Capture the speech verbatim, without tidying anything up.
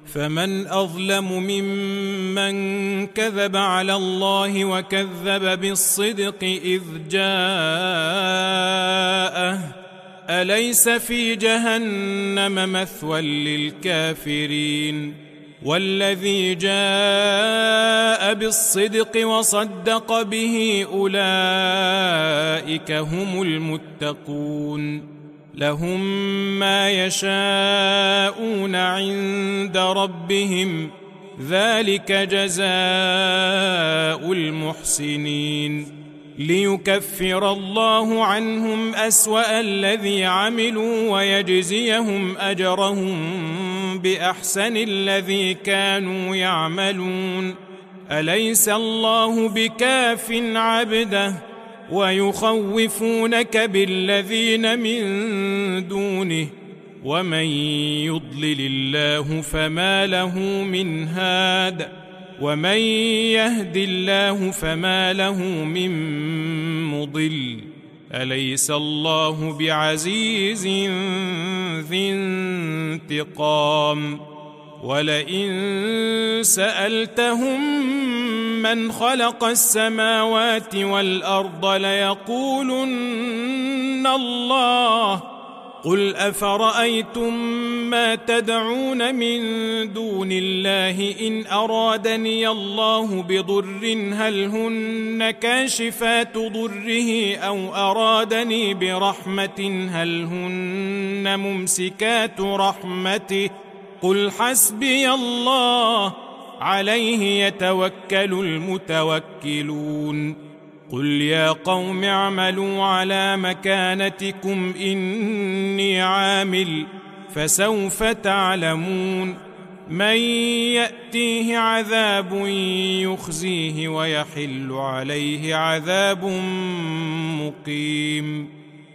فمن أظلم ممن كذب على الله وكذب بالصدق إذ جاءه أليس في جهنم مثوى للكافرين والذي جاء بالصدق وصدق به أولئك هم المتقون لهم ما يشاءون عند ربهم ذلك جزاء المحسنين ليكفر الله عنهم أسوأ الذي عملوا ويجزيهم أجرهم بأحسن الذي كانوا يعملون أليس الله بكاف عبده ويخوفونك بالذين من دونه ومن يضلل الله فما له من هاد ومن يهد الله فما له من مضل أليس الله بعزيز ذي انتقام ولئن سألتهم من خلق السماوات والأرض ليقولن الله قل أفرأيتم ما تدعون من دون الله إن أرادني الله بضر هل هن كاشفات ضره أو أرادني برحمة هل هن ممسكات رحمته قل حسبي الله عليه يتوكل المتوكلون قل يا قوم اعملوا على مكانتكم إني عامل فسوف تعلمون من يأتيه عذاب يخزيه ويحل عليه عذاب مقيم.